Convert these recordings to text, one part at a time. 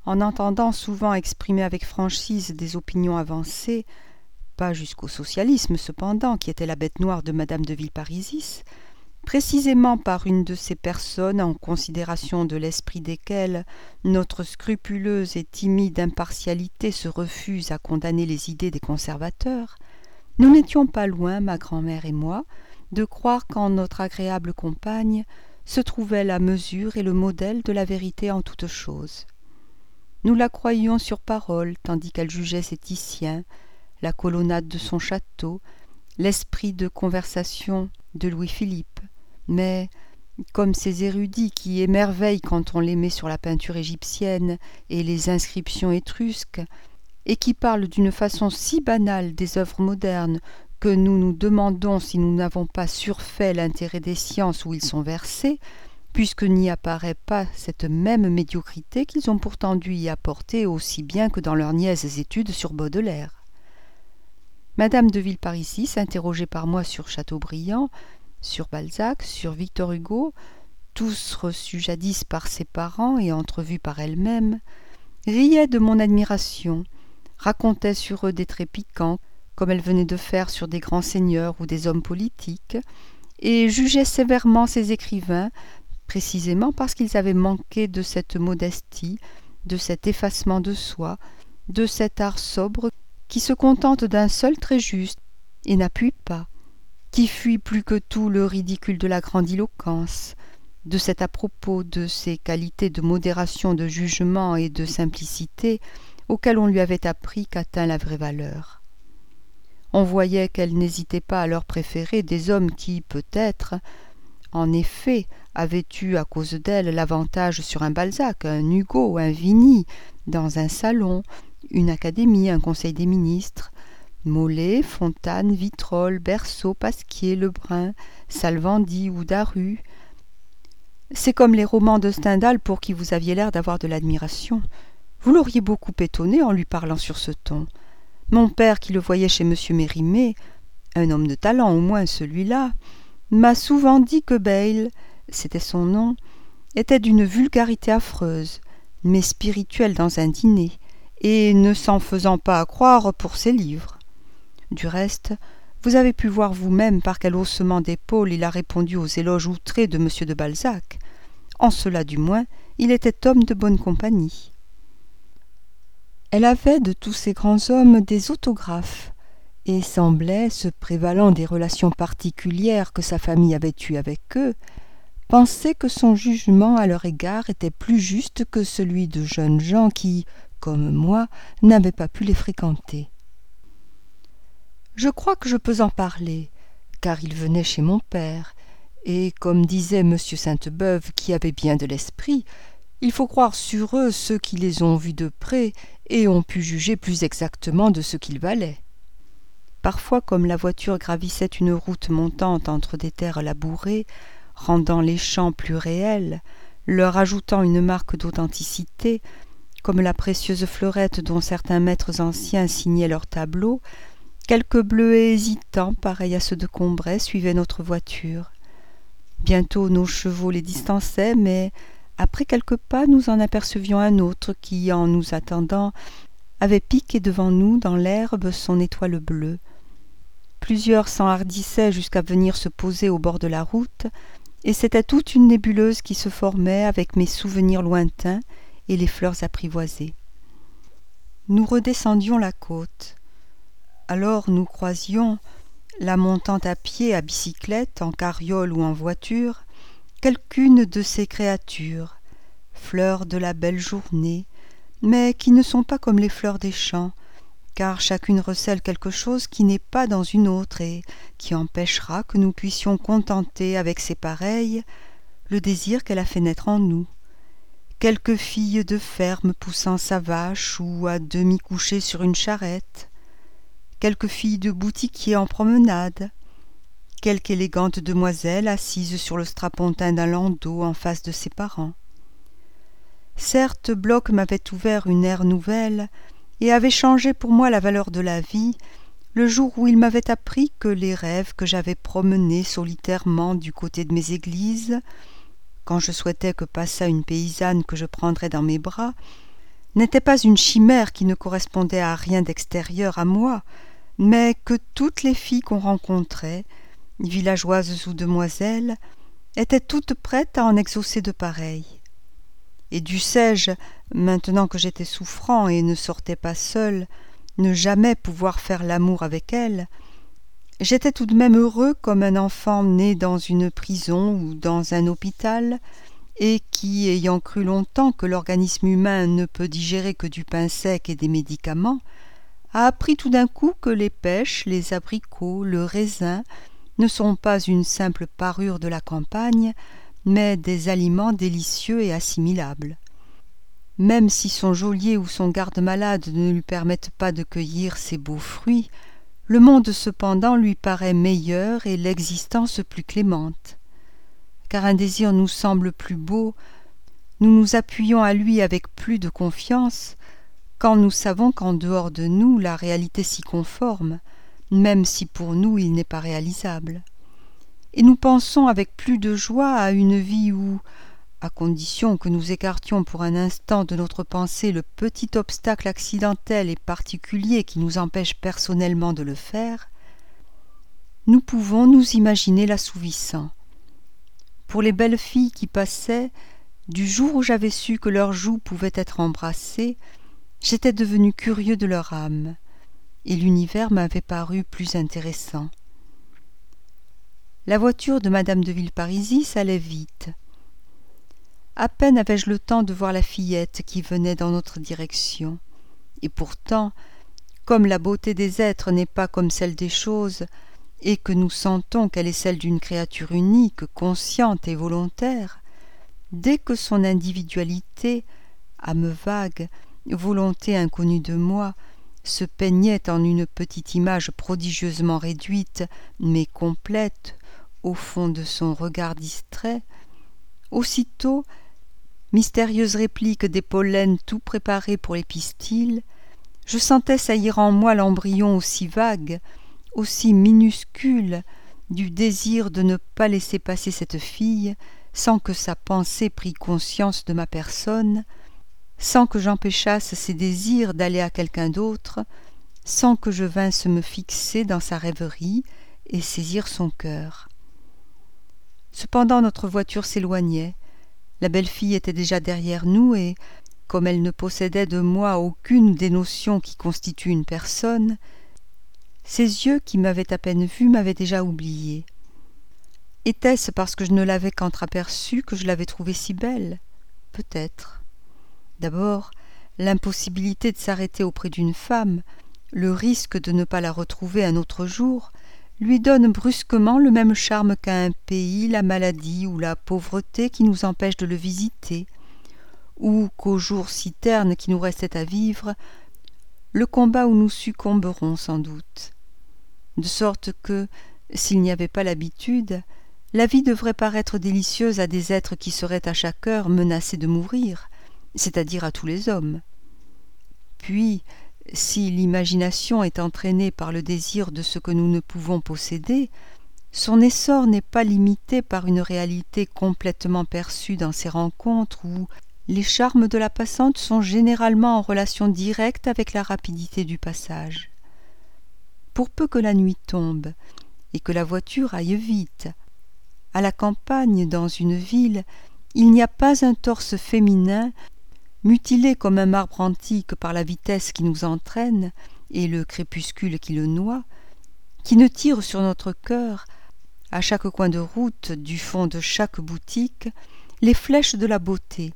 en entendant souvent exprimer avec franchise des opinions avancées, pas jusqu'au socialisme cependant, qui était la bête noire de madame de Villeparisis, précisément par une de ces personnes en considération de l'esprit desquelles notre scrupuleuse et timide impartialité se refuse à condamner les idées des conservateurs, nous n'étions pas loin, ma grand-mère et moi, de croire qu'en notre agréable compagne se trouvait la mesure et le modèle de la vérité en toutes choses. Nous la croyions sur parole, tandis qu'elle jugeait ses Titiens, la colonnade de son château, l'esprit de conversation de Louis-Philippe. Mais, comme ces érudits qui émerveillent quand on les met sur la peinture égyptienne et les inscriptions étrusques, et qui parlent d'une façon si banale des œuvres modernes que nous nous demandons si nous n'avons pas surfait l'intérêt des sciences où ils sont versés, puisque n'y apparaît pas cette même médiocrité qu'ils ont pourtant dû y apporter aussi bien que dans leurs niaises études sur Baudelaire. Madame de Villeparisis, interrogée par moi sur Chateaubriand, sur Balzac, sur Victor Hugo, tous reçus jadis par ses parents et entrevus par elle-même, riait de mon admiration, racontait sur eux des traits piquants, comme elle venait de faire sur des grands seigneurs ou des hommes politiques, et jugeait sévèrement ces écrivains, précisément parce qu'ils avaient manqué de cette modestie, de cet effacement de soi, de cet art sobre qui se contente d'un seul trait juste et n'appuie pas, qui fuit plus que tout le ridicule de la grandiloquence, de cet à-propos de ces qualités de modération de jugement et de simplicité auxquelles on lui avait appris qu'atteint la vraie valeur. On voyait qu'elle n'hésitait pas à leur préférer des hommes qui, peut-être, en effet, avaient eu à cause d'elle l'avantage sur un Balzac, un Hugo, un Vigny, dans un salon, une académie, un conseil des ministres, Molé, Fontane, Vitrolles, Berceau, Pasquier, Lebrun, Salvandi ou Daru. C'est comme les romans de Stendhal pour qui vous aviez l'air d'avoir de l'admiration. Vous l'auriez beaucoup étonné en lui parlant sur ce ton. Mon père, qui le voyait chez M. Mérimée, un homme de talent au moins celui-là, m'a souvent dit que Bayle, c'était son nom, était d'une vulgarité affreuse, mais spirituelle dans un dîner, et ne s'en faisant pas accroire pour ses livres. Du reste, vous avez pu voir vous-même par quel haussement d'épaules il a répondu aux éloges outrés de M. de Balzac. En cela, du moins, il était homme de bonne compagnie. Elle avait de tous ces grands hommes des autographes, et semblait, se prévalant des relations particulières que sa famille avait eues avec eux, penser que son jugement à leur égard était plus juste que celui de jeunes gens qui, comme moi, n'avaient pas pu les fréquenter. Je crois que je peux en parler, car ils venaient chez mon père, et comme disait M. Sainte-Beuve, qui avait bien de l'esprit, il faut croire sur eux ceux qui les ont vus de près et ont pu juger plus exactement de ce qu'ils valaient. Parfois, comme la voiture gravissait une route montante entre des terres labourées, rendant les champs plus réels, leur ajoutant une marque d'authenticité, comme la précieuse fleurette dont certains maîtres anciens signaient leurs tableaux, quelques bleuets hésitants, pareils à ceux de Combray, suivaient notre voiture. Bientôt nos chevaux les distançaient, mais après quelques pas nous en apercevions un autre qui, en nous attendant, avait piqué devant nous dans l'herbe son étoile bleue. Plusieurs s'enhardissaient jusqu'à venir se poser au bord de la route, et c'était toute une nébuleuse qui se formait avec mes souvenirs lointains et les fleurs apprivoisées. Nous redescendions la côte. Alors nous croisions, la montant à pied, à bicyclette, en carriole ou en voiture, quelqu'une de ces créatures, fleurs de la belle journée, mais qui ne sont pas comme les fleurs des champs, car chacune recèle quelque chose qui n'est pas dans une autre et qui empêchera que nous puissions contenter avec ses pareilles le désir qu'elle a fait naître en nous. Quelque fille de ferme poussant sa vache ou à demi couchée sur une charrette, quelque fille de boutiquier en promenade, quelque élégante demoiselle assise sur le strapontin d'un landau en face de ses parents. Certes, Bloch m'avait ouvert une ère nouvelle et avait changé pour moi la valeur de la vie le jour où il m'avait appris que les rêves que j'avais promenés solitairement du côté de mes églises, quand je souhaitais que passât une paysanne que je prendrais dans mes bras, n'était pas une chimère qui ne correspondait à rien d'extérieur à moi, mais que toutes les filles qu'on rencontrait, villageoises ou demoiselles, étaient toutes prêtes à en exaucer de pareils. Et dussé-je, maintenant que j'étais souffrant et ne sortais pas seul, ne jamais pouvoir faire l'amour avec elles, j'étais tout de même heureux comme un enfant né dans une prison ou dans un hôpital, et qui, ayant cru longtemps que l'organisme humain ne peut digérer que du pain sec et des médicaments, a appris tout d'un coup que les pêches, les abricots, le raisin ne sont pas une simple parure de la campagne, mais des aliments délicieux et assimilables. Même si son geôlier ou son garde-malade ne lui permettent pas de cueillir ces beaux fruits, le monde cependant lui paraît meilleur et l'existence plus clémente. Car un désir nous semble plus beau, nous nous appuyons à lui avec plus de confiance, quand nous savons qu'en dehors de nous la réalité s'y conforme, même si pour nous il n'est pas réalisable. Et nous pensons avec plus de joie à une vie où, à condition que nous écartions pour un instant de notre pensée le petit obstacle accidentel et particulier qui nous empêche personnellement de le faire, nous pouvons nous imaginer l'assouvissant. Pour les belles filles qui passaient, du jour où j'avais su que leurs joues pouvaient être embrassées, j'étais devenu curieux de leur âme, et l'univers m'avait paru plus intéressant. La voiture de madame de Villeparisis allait vite. À peine avais-je le temps de voir la fillette qui venait dans notre direction. Et pourtant, comme la beauté des êtres n'est pas comme celle des choses, et que nous sentons qu'elle est celle d'une créature unique, consciente et volontaire, dès que son individualité, âme vague, volonté inconnue de moi, se peignait en une petite image prodigieusement réduite, mais complète, au fond de son regard distrait, aussitôt, mystérieuse réplique des pollens tout préparés pour les pistils, je sentais saillir en moi l'embryon aussi vague, aussi minuscule, du désir de ne pas laisser passer cette fille sans que sa pensée prît conscience de ma personne, sans que j'empêchasse ses désirs d'aller à quelqu'un d'autre, sans que je vinsse me fixer dans sa rêverie et saisir son cœur. Cependant notre voiture s'éloignait, la belle fille était déjà derrière nous et, comme elle ne possédait de moi aucune des notions qui constituent une personne, ses yeux qui m'avaient à peine vue m'avaient déjà oublié. Était-ce parce que je ne l'avais qu'entr'aperçue que je l'avais trouvée si belle? Peut-être. D'abord, l'impossibilité de s'arrêter auprès d'une femme, le risque de ne pas la retrouver un autre jour, lui donne brusquement le même charme qu'à un pays la maladie ou la pauvreté qui nous empêche de le visiter, ou qu'aux jours si ternes qui nous restaient à vivre, le combat où nous succomberons sans doute. De sorte que, s'il n'y avait pas l'habitude, la vie devrait paraître délicieuse à des êtres qui seraient à chaque heure menacés de mourir, c'est-à-dire à tous les hommes. Puis, si l'imagination est entraînée par le désir de ce que nous ne pouvons posséder, son essor n'est pas limité par une réalité complètement perçue dans ces rencontres où les charmes de la passante sont généralement en relation directe avec la rapidité du passage. Pour peu que la nuit tombe et que la voiture aille vite, à la campagne, dans une ville, il n'y a pas un torse féminin mutilé comme un marbre antique par la vitesse qui nous entraîne et le crépuscule qui le noie, qui ne tire sur notre cœur, à chaque coin de route, du fond de chaque boutique, les flèches de la beauté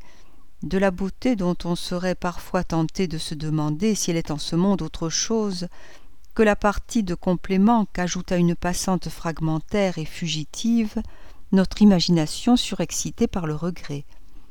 dont on serait parfois tenté de se demander si elle est en ce monde autre chose que la partie de complément qu'ajoute à une passante fragmentaire et fugitive notre imagination surexcitée par le regret.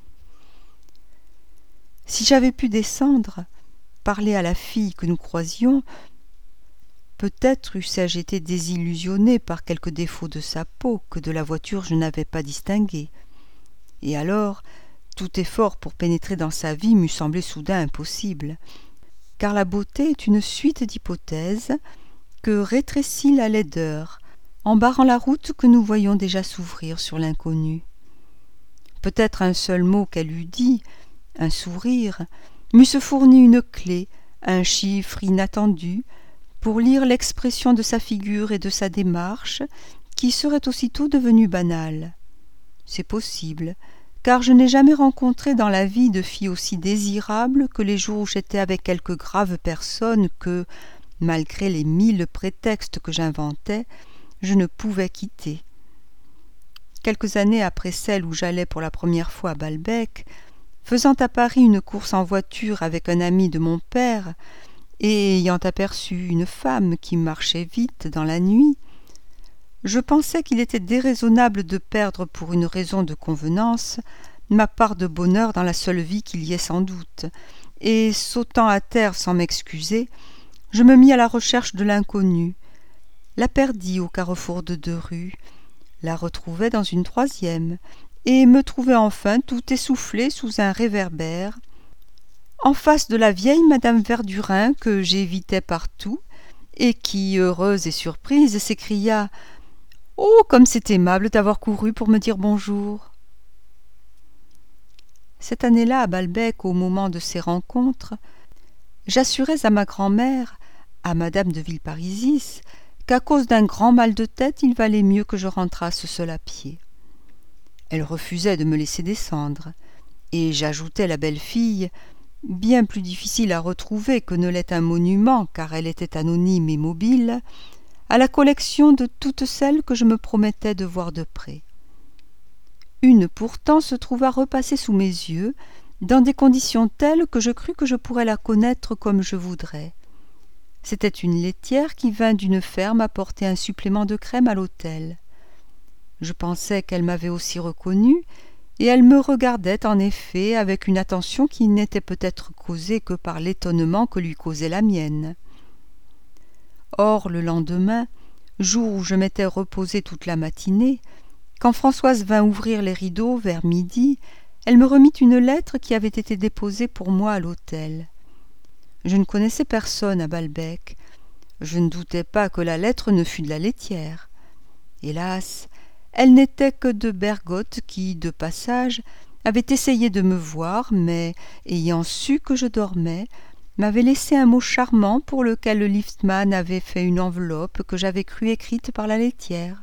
Si j'avais pu descendre, parler à la fille que nous croisions, peut-être eussé-je été désillusionné par quelque défaut de sa peau que de la voiture je n'avais pas distingué. Et alors, tout effort pour pénétrer dans sa vie m'eût semblé soudain impossible, car la beauté est une suite d'hypothèses que rétrécit la laideur, en barrant la route que nous voyons déjà s'ouvrir sur l'inconnu. Peut-être un seul mot qu'elle eût dit, un sourire, m'eussent fourni une clé, un chiffre inattendu, pour lire l'expression de sa figure et de sa démarche, qui serait aussitôt devenue banale. C'est possible, car je n'ai jamais rencontré dans la vie de fille aussi désirable que les jours où j'étais avec quelque grave personne que, malgré les 1000 prétextes que j'inventais, je ne pouvais quitter. Quelques années après celle où j'allais pour la première fois à Balbec, faisant à Paris une course en voiture avec un ami de mon père, et ayant aperçu une femme qui marchait vite dans la nuit, je pensais qu'il était déraisonnable de perdre pour une raison de convenance ma part de bonheur dans la seule vie qu'il y ait sans doute, et sautant à terre sans m'excuser, je me mis à la recherche de l'inconnue, la perdis au carrefour de 2 rues, la retrouvai dans une 3e, et me trouvai enfin tout essoufflé sous un réverbère, en face de la vieille madame Verdurin que j'évitais partout, et qui, heureuse et surprise, s'écria « Oh, comme c'est aimable d'avoir couru pour me dire bonjour !» Cette année-là, à Balbec, au moment de ces rencontres, j'assurais à ma grand-mère, à madame de Villeparisis, qu'à cause d'un grand mal de tête, il valait mieux que je rentrasse seule à pied. Elle refusait de me laisser descendre, et j'ajoutais la belle fille, bien plus difficile à retrouver que ne l'est un monument, car elle était anonyme et mobile, à la collection de toutes celles que je me promettais de voir de près. Une pourtant se trouva repasser sous mes yeux, dans des conditions telles que je crus que je pourrais la connaître comme je voudrais. C'était une laitière qui vint d'une ferme apporter un supplément de crème à l'hôtel. Je pensais qu'elle m'avait aussi reconnue, et elle me regardait en effet avec une attention qui n'était peut-être causée que par l'étonnement que lui causait la mienne. Or, le lendemain, jour où je m'étais reposée toute la matinée, quand Françoise vint ouvrir les rideaux vers midi, elle me remit une lettre qui avait été déposée pour moi à l'hôtel. Je ne connaissais personne à Balbec. Je ne doutais pas que la lettre ne fût de la laitière. Hélas, elle n'était que de Bergotte qui, de passage, avait essayé de me voir, mais, ayant su que je dormais, m'avait laissé un mot charmant pour lequel le liftman avait fait une enveloppe que j'avais cru écrite par la laitière.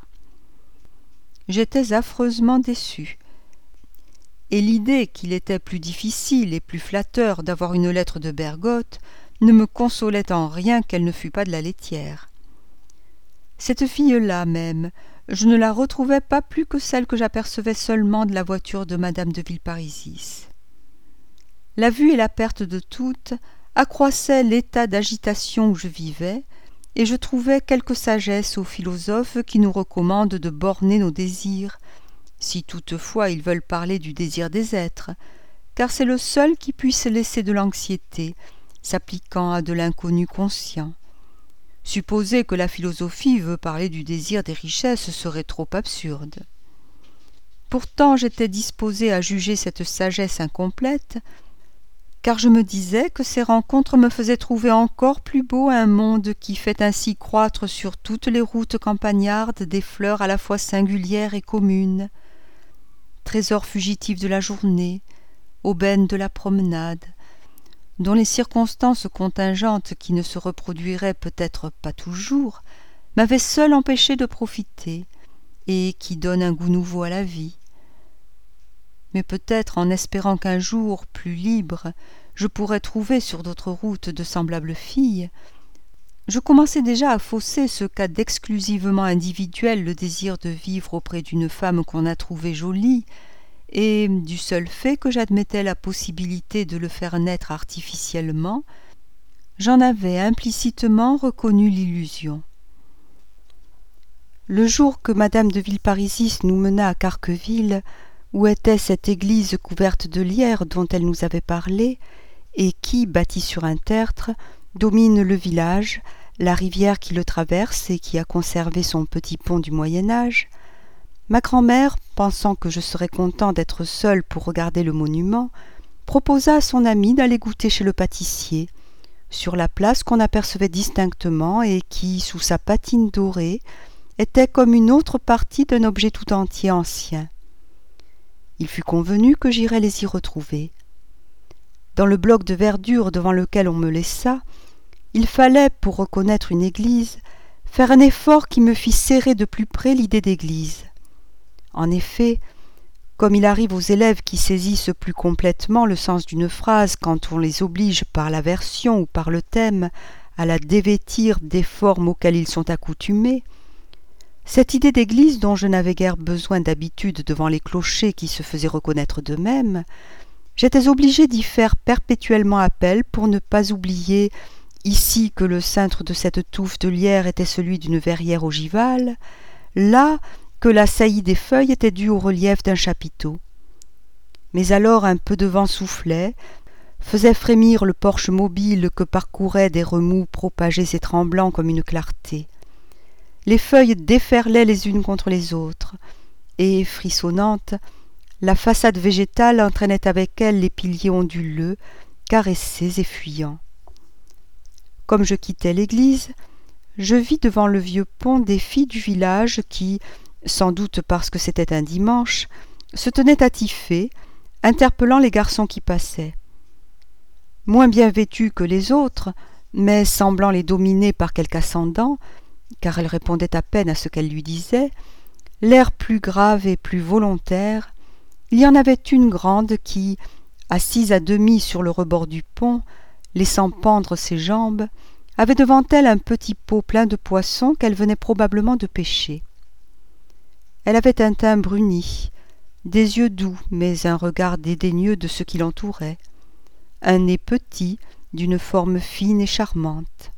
J'étais affreusement déçu, et l'idée qu'il était plus difficile et plus flatteur d'avoir une lettre de Bergotte ne me consolait en rien qu'elle ne fût pas de la laitière. Cette fille-là même, je ne la retrouvais pas plus que celle que j'apercevais seulement de la voiture de madame de Villeparisis. La vue et la perte de toutes accroissaient l'état d'agitation où je vivais, et je trouvais quelque sagesse aux philosophes qui nous recommandent de borner nos désirs, si toutefois ils veulent parler du désir des êtres, car c'est le seul qui puisse laisser de l'anxiété, s'appliquant à de l'inconnu conscient. Supposer que la philosophie veut parler du désir des richesses serait trop absurde. Pourtant j'étais disposé à juger cette sagesse incomplète, car je me disais que ces rencontres me faisaient trouver encore plus beau un monde qui fait ainsi croître sur toutes les routes campagnardes des fleurs à la fois singulières et communes, trésors fugitifs de la journée, aubaines de la promenade, dont les circonstances contingentes qui ne se reproduiraient peut-être pas toujours, m'avaient seules empêché de profiter, et qui donnent un goût nouveau à la vie. Mais peut-être en espérant qu'un jour, plus libre, je pourrais trouver sur d'autres routes de semblables filles, je commençais déjà à fausser ce qu'a d'exclusivement individuel le désir de vivre auprès d'une femme qu'on a trouvée jolie, et, du seul fait que j'admettais la possibilité de le faire naître artificiellement, j'en avais implicitement reconnu l'illusion. Le jour que madame de Villeparisis nous mena à Carqueville, où était cette église couverte de lierre dont elle nous avait parlé, et qui, bâtie sur un tertre, domine le village, la rivière qui le traverse et qui a conservé son petit pont du Moyen-Âge, ma grand-mère, pensant que je serais content d'être seul pour regarder le monument, proposa à son ami d'aller goûter chez le pâtissier, sur la place qu'on apercevait distinctement et qui, sous sa patine dorée, était comme une autre partie d'un objet tout entier ancien. Il fut convenu que j'irais les y retrouver. dans le bloc de verdure devant lequel on me laissa, il fallait, pour reconnaître une église, faire un effort qui me fit serrer de plus près l'idée d'église. En effet, comme il arrive aux élèves qui saisissent plus complètement le sens d'une phrase quand on les oblige par la version ou par le thème à la dévêtir des formes auxquelles ils sont accoutumés, cette idée d'église dont je n'avais guère besoin d'habitude devant les clochers qui se faisaient reconnaître d'eux-mêmes, j'étais obligé d'y faire perpétuellement appel pour ne pas oublier ici que le cintre de cette touffe de lierre était celui d'une verrière ogivale, là que la saillie des feuilles était due au relief d'un chapiteau. Mais alors un peu de vent soufflait, faisait frémir le porche mobile que parcouraient des remous propagés et tremblants comme une clarté. Les feuilles déferlaient les unes contre les autres, et, frissonnante, la façade végétale entraînait avec elle les piliers onduleux, caressés et fuyants. Comme je quittais l'église, je vis devant le vieux pont des filles du village qui, sans doute parce que c'était un dimanche, se tenaient attifées, interpellant les garçons qui passaient. Moins bien vêtues que les autres, mais semblant les dominer par quelque ascendant, car elle répondait à peine à ce qu'elle lui disait, l'air plus grave et plus volontaire, il y en avait une grande qui, assise à demi sur le rebord du pont, laissant pendre ses jambes, avait devant elle un petit pot plein de poissons qu'elle venait probablement de pêcher. Elle avait un teint bruni, des yeux doux, mais un regard dédaigneux de ce qui l'entourait, un nez petit, d'une forme fine et charmante.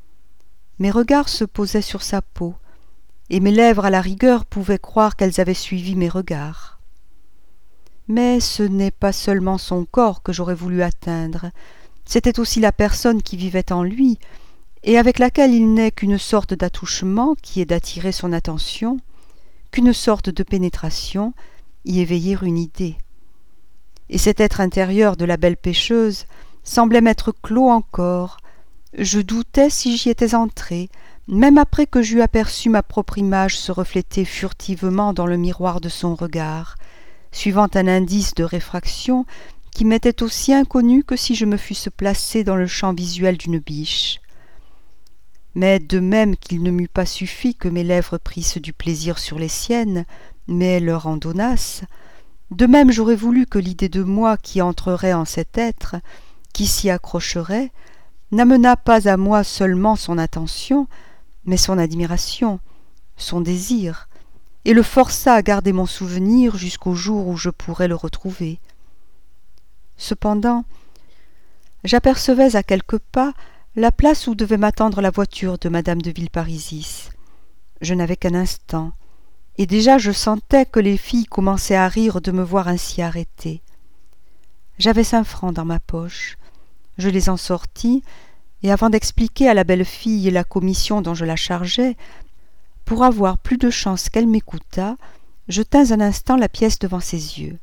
Mes regards se posaient sur sa peau, et mes lèvres à la rigueur pouvaient croire qu'elles avaient suivi mes regards. Mais ce n'est pas seulement son corps que j'aurais voulu atteindre, c'était aussi la personne qui vivait en lui, et avec laquelle il n'est qu'une sorte d'attouchement qui est d'attirer son attention, qu'une sorte de pénétration, y éveiller une idée. Et cet être intérieur de la belle pêcheuse semblait m'être clos encore. Je doutais si j'y étais entré, même après que j'eus aperçu ma propre image se refléter furtivement dans le miroir de son regard, suivant un indice de réfraction qui m'était aussi inconnu que si je me fusse placé dans le champ visuel d'une biche. Mais de même qu'il ne m'eût pas suffi que mes lèvres prissent du plaisir sur les siennes, mais leur en donnassent, de même j'aurais voulu que l'idée de moi qui entrerait en cet être, qui s'y accrocherait, n'amenât pas à moi seulement son attention, mais son admiration, son désir, et le forçât à garder mon souvenir jusqu'au jour où je pourrais le retrouver. Cependant, j'apercevais à quelques pas la place où devait m'attendre la voiture de madame de Villeparisis. Je n'avais qu'un instant, et déjà je sentais que les filles commençaient à rire de me voir ainsi arrêtée. J'avais 5 francs dans ma poche. Je les en sortis, et avant d'expliquer à la belle fille la commission dont je la chargeais, pour avoir plus de chance qu'elle m'écoutât, je tins un instant la pièce devant ses yeux.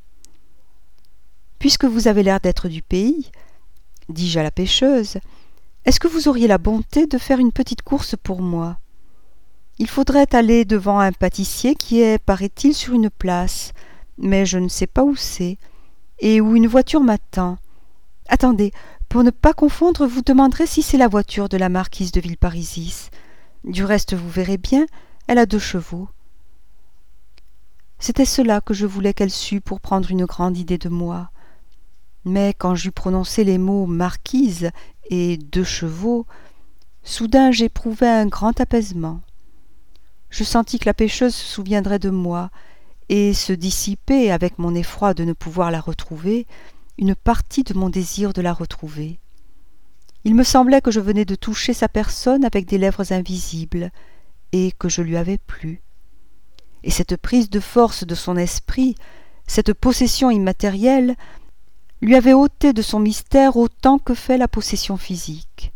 « Puisque vous avez l'air d'être du pays, dis-je à la pêcheuse, est-ce que vous auriez la bonté de faire une petite course pour moi ? Il faudrait aller devant un pâtissier qui est, paraît-il, sur une place, mais je ne sais pas où c'est, et où une voiture m'attend. Attendez, pour ne pas confondre, vous demanderez si c'est la voiture de la marquise de Villeparisis. Du reste, vous verrez bien, elle a 2 chevaux. » C'était cela que je voulais qu'elle sût pour prendre une grande idée de moi. Mais quand j'eus prononcé les mots « marquise » et « 2 chevaux », soudain j'éprouvai un grand apaisement. Je sentis que la pêcheuse se souviendrait de moi, et se dissipait, avec mon effroi de ne pouvoir la retrouver, une partie de mon désir de la retrouver. Il me semblait que je venais de toucher sa personne avec des lèvres invisibles, et que je lui avais plu. Et cette prise de force de son esprit, cette possession immatérielle, lui avait ôté de son mystère autant que fait la possession physique.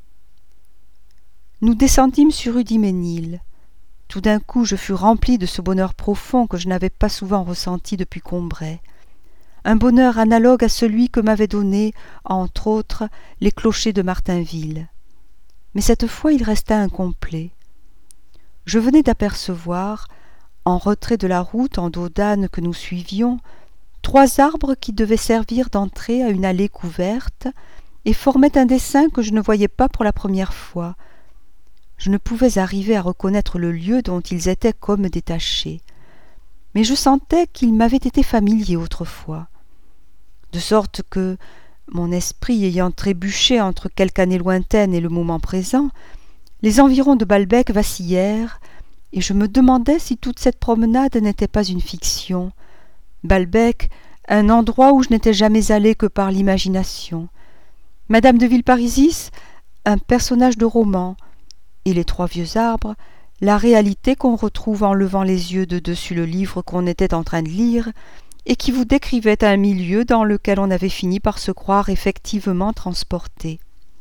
Nous descendîmes sur Hudimesnil. Tout d'un coup, je fus rempli de ce bonheur profond que je n'avais pas souvent ressenti depuis Combray. Un bonheur analogue à celui que m'avaient donné, entre autres, les clochers de Martainville. Mais cette fois, il resta incomplet. Je venais d'apercevoir, en retrait de la route en dos d'âne que nous suivions, 3 arbres qui devaient servir d'entrée à une allée couverte et formaient un dessin que je ne voyais pas pour la première fois. Je ne pouvais arriver à reconnaître le lieu dont ils étaient comme détachés, mais je sentais qu'ils m'avaient été familiers autrefois, de sorte que, mon esprit ayant trébuché entre quelque année lointaine et le moment présent, les environs de Balbec vacillèrent, et je me demandais si toute cette promenade n'était pas une fiction. Balbec, un endroit où je n'étais jamais allé que par l'imagination. Madame de Villeparisis, un personnage de roman, et les 3 vieux arbres, la réalité qu'on retrouve en levant les yeux de dessus le livre qu'on était en train de lire, et qui vous décrivait un milieu dans lequel on avait fini par se croire effectivement transporté.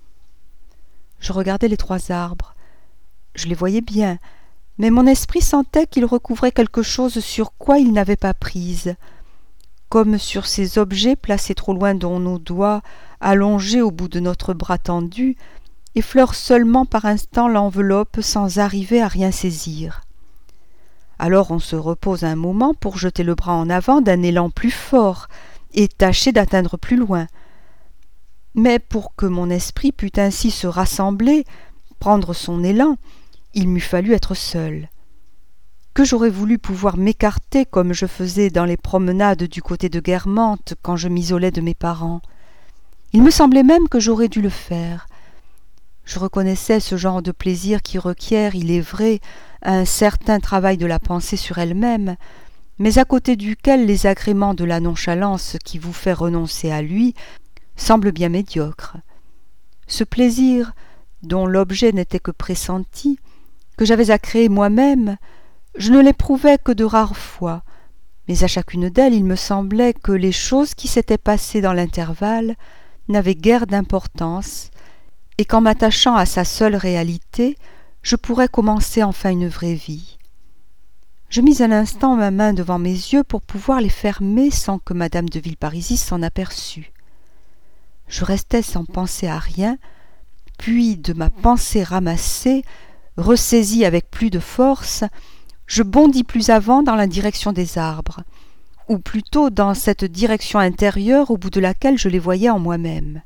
Je regardais les 3 arbres. Je les voyais bien, mais mon esprit sentait qu'ils recouvraient quelque chose sur quoi ils n'avaient pas prise, comme sur ces objets placés trop loin dont nos doigts, allongés au bout de notre bras tendu, effleurent seulement par instant l'enveloppe sans arriver à rien saisir. Alors on se repose un moment pour jeter le bras en avant d'un élan plus fort et tâcher d'atteindre plus loin. Mais pour que mon esprit pût ainsi se rassembler, prendre son élan, il m'eût fallu être seul. Que j'aurais voulu pouvoir m'écarter comme je faisais dans les promenades du côté de Guermantes quand je m'isolais de mes parents. Il me semblait même que j'aurais dû le faire. Je reconnaissais ce genre de plaisir qui requiert, il est vrai, un certain travail de la pensée sur elle-même, mais à côté duquel les agréments de la nonchalance qui vous fait renoncer à lui semblent bien médiocres. Ce plaisir, dont l'objet n'était que pressenti, que j'avais à créer moi-même, je ne l'éprouvais que de rares fois, mais à chacune d'elles il me semblait que les choses qui s'étaient passées dans l'intervalle n'avaient guère d'importance, et qu'en m'attachant à sa seule réalité, je pourrais commencer enfin une vraie vie. Je mis un instant ma main devant mes yeux pour pouvoir les fermer sans que madame de Villeparisis s'en aperçût. Je restai sans penser à rien, puis de ma pensée ramassée, ressaisie avec plus de force, je bondis plus avant dans la direction des arbres, ou plutôt dans cette direction intérieure au bout de laquelle je les voyais en moi-même.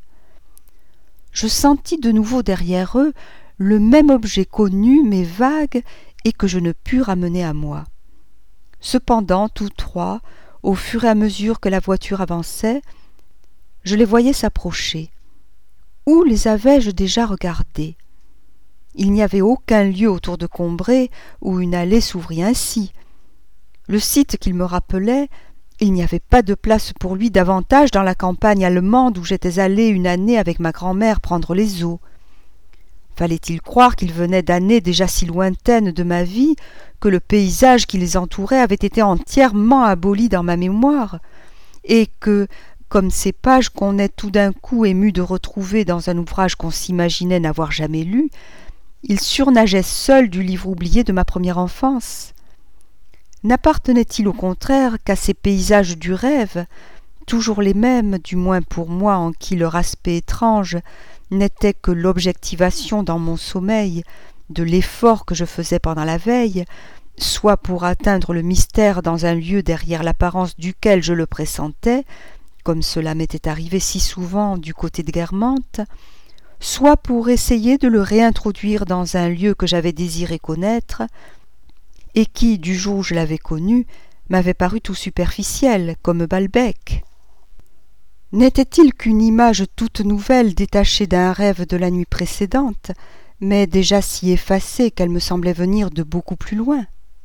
Je sentis de nouveau derrière eux le même objet connu mais vague et que je ne pus ramener à moi. Cependant, tous 3, au fur et à mesure que la voiture avançait, je les voyais s'approcher. Où les avais-je déjà regardés? Il n'y avait aucun lieu autour de Combray où une allée s'ouvrit ainsi. Le site qu'il me rappelait, il n'y avait pas de place pour lui davantage dans la campagne allemande où j'étais allé une année avec ma grand-mère prendre les eaux. Fallait-il croire qu'il venait d'années déjà si lointaines de ma vie que le paysage qui les entourait avait été entièrement aboli dans ma mémoire, et que, comme ces pages qu'on est tout d'un coup ému de retrouver dans un ouvrage qu'on s'imaginait n'avoir jamais lu, il surnageait seul du livre oublié de ma première enfance? N'appartenait-il au contraire qu'à ces paysages du rêve, toujours les mêmes, du moins pour moi, en qui leur aspect étrange n'était que l'objectivation dans mon sommeil de l'effort que je faisais pendant la veille, soit pour atteindre le mystère dans un lieu derrière l'apparence duquel je le pressentais, comme cela m'était arrivé si souvent du côté de Guermantes, soit pour essayer de le réintroduire dans un lieu que j'avais désiré connaître, et qui, du jour où je l'avais connu, m'avait paru tout superficiel, comme Balbec. N'était-il qu'une image toute nouvelle détachée d'un rêve de la nuit précédente, mais déjà si effacée qu'elle me semblait venir de beaucoup plus loin?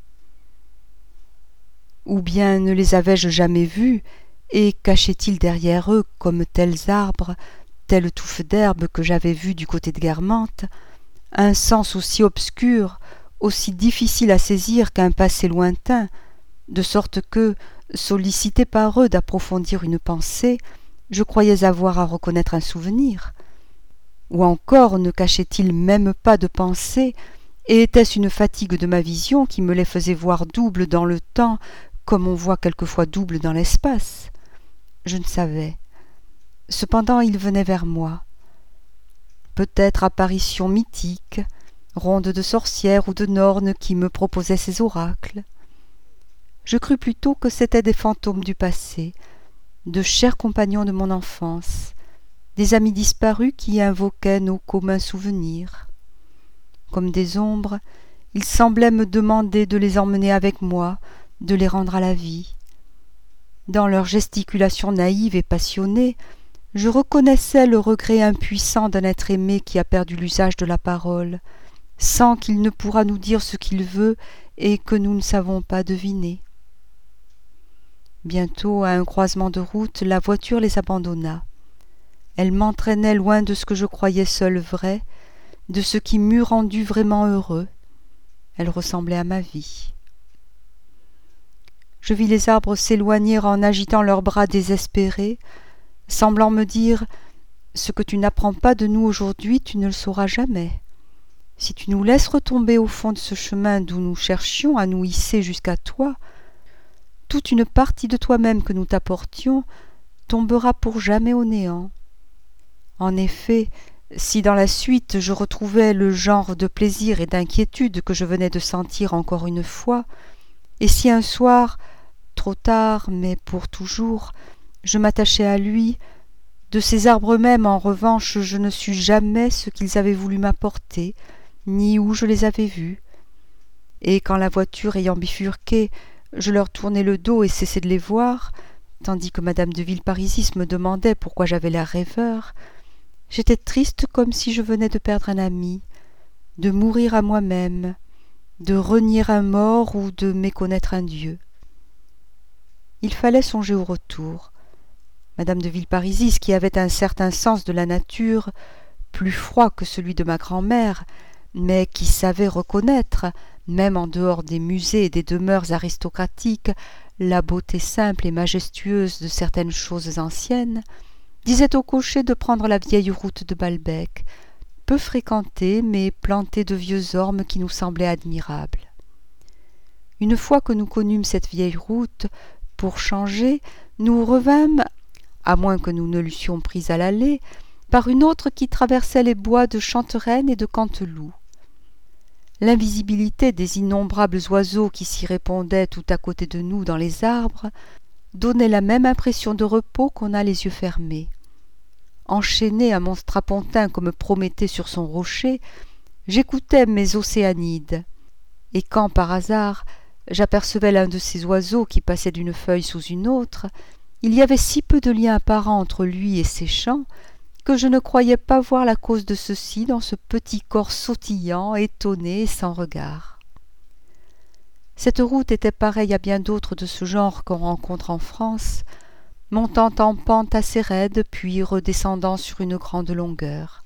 Ou bien ne les avais-je jamais vus, et cachaient-ils derrière eux, comme tels arbres, telle touffe d'herbe que j'avais vue du côté de Guermantes, un sens aussi obscur, aussi difficile à saisir qu'un passé lointain, de sorte que, sollicité par eux d'approfondir une pensée, je croyais avoir à reconnaître un souvenir. Ou encore ne cachaient-ils même pas de pensée, et était-ce une fatigue de ma vision qui me les faisait voir double dans le temps, comme on voit quelquefois double dans l'espace? Je ne savais. Cependant ils venaient vers moi. Peut-être apparition mythique, ronde de sorcières ou de nornes qui me proposaient ces oracles. Je crus plutôt que c'étaient des fantômes du passé, de chers compagnons de mon enfance, des amis disparus qui invoquaient nos communs souvenirs. Comme des ombres, ils semblaient me demander de les emmener avec moi, de les rendre à la vie. Dans leur gesticulation naïve et passionnée, je reconnaissais le regret impuissant d'un être aimé qui a perdu l'usage de la parole, sans qu'il ne pourra nous dire ce qu'il veut et que nous ne savons pas deviner. Bientôt, à un croisement de route, la voiture les abandonna. Elle m'entraînait loin de ce que je croyais seul vrai, de ce qui m'eût rendu vraiment heureux. Elle ressemblait à ma vie. Je vis les arbres s'éloigner en agitant leurs bras désespérés, semblant me dire « Ce que tu n'apprends pas de nous aujourd'hui, tu ne le sauras jamais. Si tu nous laisses retomber au fond de ce chemin d'où nous cherchions à nous hisser jusqu'à toi, toute une partie de toi-même que nous t'apportions tombera pour jamais au néant. En effet, si dans la suite je retrouvais le genre de plaisir et d'inquiétude que je venais de sentir encore une fois, et si un soir, trop tard, mais pour toujours, je m'attachais à lui, de ces arbres mêmes, en revanche, je ne sus jamais ce qu'ils avaient voulu m'apporter, ni où je les avais vus. Et quand la voiture ayant bifurqué, je leur tournai le dos et cessai de les voir, tandis que madame de Villeparisis me demandait pourquoi j'avais l'air rêveur, j'étais triste comme si je venais de perdre un ami, de mourir à moi-même, de renier un mort ou de méconnaître un Dieu. Il fallait songer au retour. Madame de Villeparisis, qui avait un certain sens de la nature, plus froid que celui de ma grand-mère, mais qui savait reconnaître, même en dehors des musées et des demeures aristocratiques, la beauté simple et majestueuse de certaines choses anciennes, disait au cocher de prendre la vieille route de Balbec, peu fréquentée mais plantée de vieux ormes qui nous semblaient admirables. Une fois que nous connûmes cette vieille route, pour changer, nous revînmes, à moins que nous ne l'eussions prise à l'aller, par une autre qui traversait les bois de Chantereine et de Canteloup. L'invisibilité des innombrables oiseaux qui s'y répondaient tout à côté de nous dans les arbres donnait la même impression de repos qu'on a les yeux fermés. Enchaîné à mon strapontin comme Prométhée sur son rocher, j'écoutais mes océanides, et quand par hasard j'apercevais l'un de ces oiseaux qui passait d'une feuille sous une autre, il y avait si peu de lien apparent entre lui et ses chants que je ne croyais pas voir la cause de ceci dans ce petit corps sautillant, étonné et sans regard. Cette route était pareille à bien d'autres de ce genre qu'on rencontre en France, montant en pente assez raide, puis redescendant sur une grande longueur.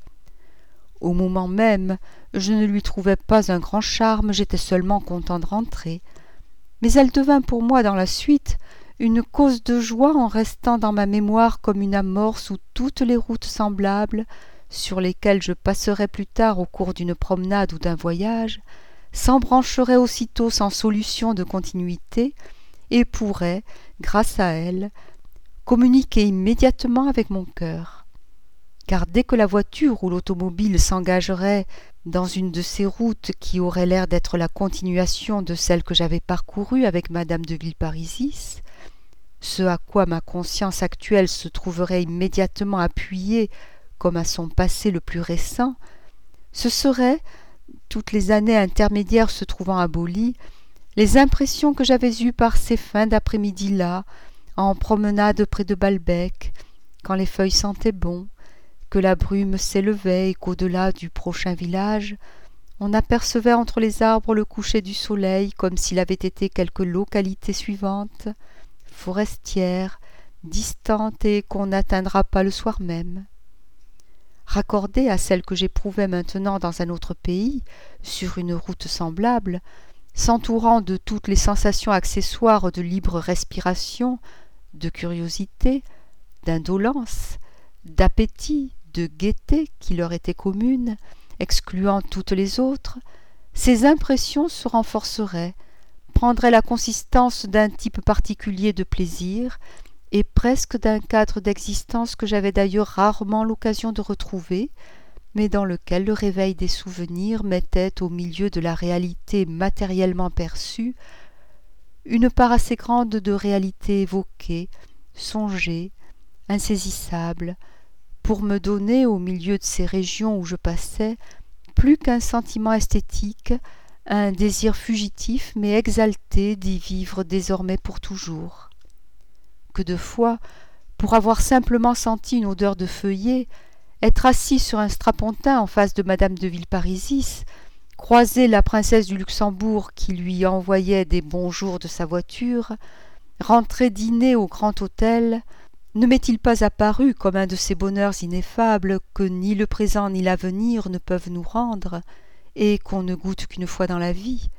Au moment même, je ne lui trouvais pas un grand charme, j'étais seulement content de rentrer. Mais elle devint pour moi dans la suite une cause de joie en restant dans ma mémoire comme une amorce où toutes les routes semblables, sur lesquelles je passerais plus tard au cours d'une promenade ou d'un voyage, s'embrancheraient aussitôt sans solution de continuité et pourraient, grâce à elle, communiquer immédiatement avec mon cœur. Car dès que la voiture ou l'automobile s'engagerait dans une de ces routes qui auraient l'air d'être la continuation de celle que j'avais parcourue avec madame de Villeparisis, ce à quoi ma conscience actuelle se trouverait immédiatement appuyée comme à son passé le plus récent, ce seraient, toutes les années intermédiaires se trouvant abolies, les impressions que j'avais eues par ces fins d'après-midi-là, en promenade près de Balbec, quand les feuilles sentaient bon, que la brume s'élevait et qu'au-delà du prochain village, on apercevait entre les arbres le coucher du soleil comme s'il avait été quelque localité suivante, forestière, distante et qu'on n'atteindra pas le soir même. Raccordée à celle que j'éprouvais maintenant dans un autre pays, sur une route semblable, s'entourant de toutes les sensations accessoires de libre respiration, de curiosité, d'indolence, d'appétit, de gaieté qui leur étaient communes, excluant toutes les autres, ces impressions se renforceraient, prendraient la consistance d'un type particulier de plaisir et presque d'un cadre d'existence que j'avais d'ailleurs rarement l'occasion de retrouver, mais dans lequel le réveil des souvenirs mettait au milieu de la réalité matériellement perçue une part assez grande de réalité évoquée, songé, insaisissable, pour me donner, au milieu de ces régions où je passais, plus qu'un sentiment esthétique, un désir fugitif mais exalté d'y vivre désormais pour toujours. Que de fois, pour avoir simplement senti une odeur de feuillet, être assis sur un strapontin en face de madame de Villeparisis, croiser la princesse du Luxembourg qui lui envoyait des bonjours de sa voiture, rentrer dîner au grand hôtel, ne m'est-il pas apparu comme un de ces bonheurs ineffables que ni le présent ni l'avenir ne peuvent nous rendre, et qu'on ne goûte qu'une fois dans la vie,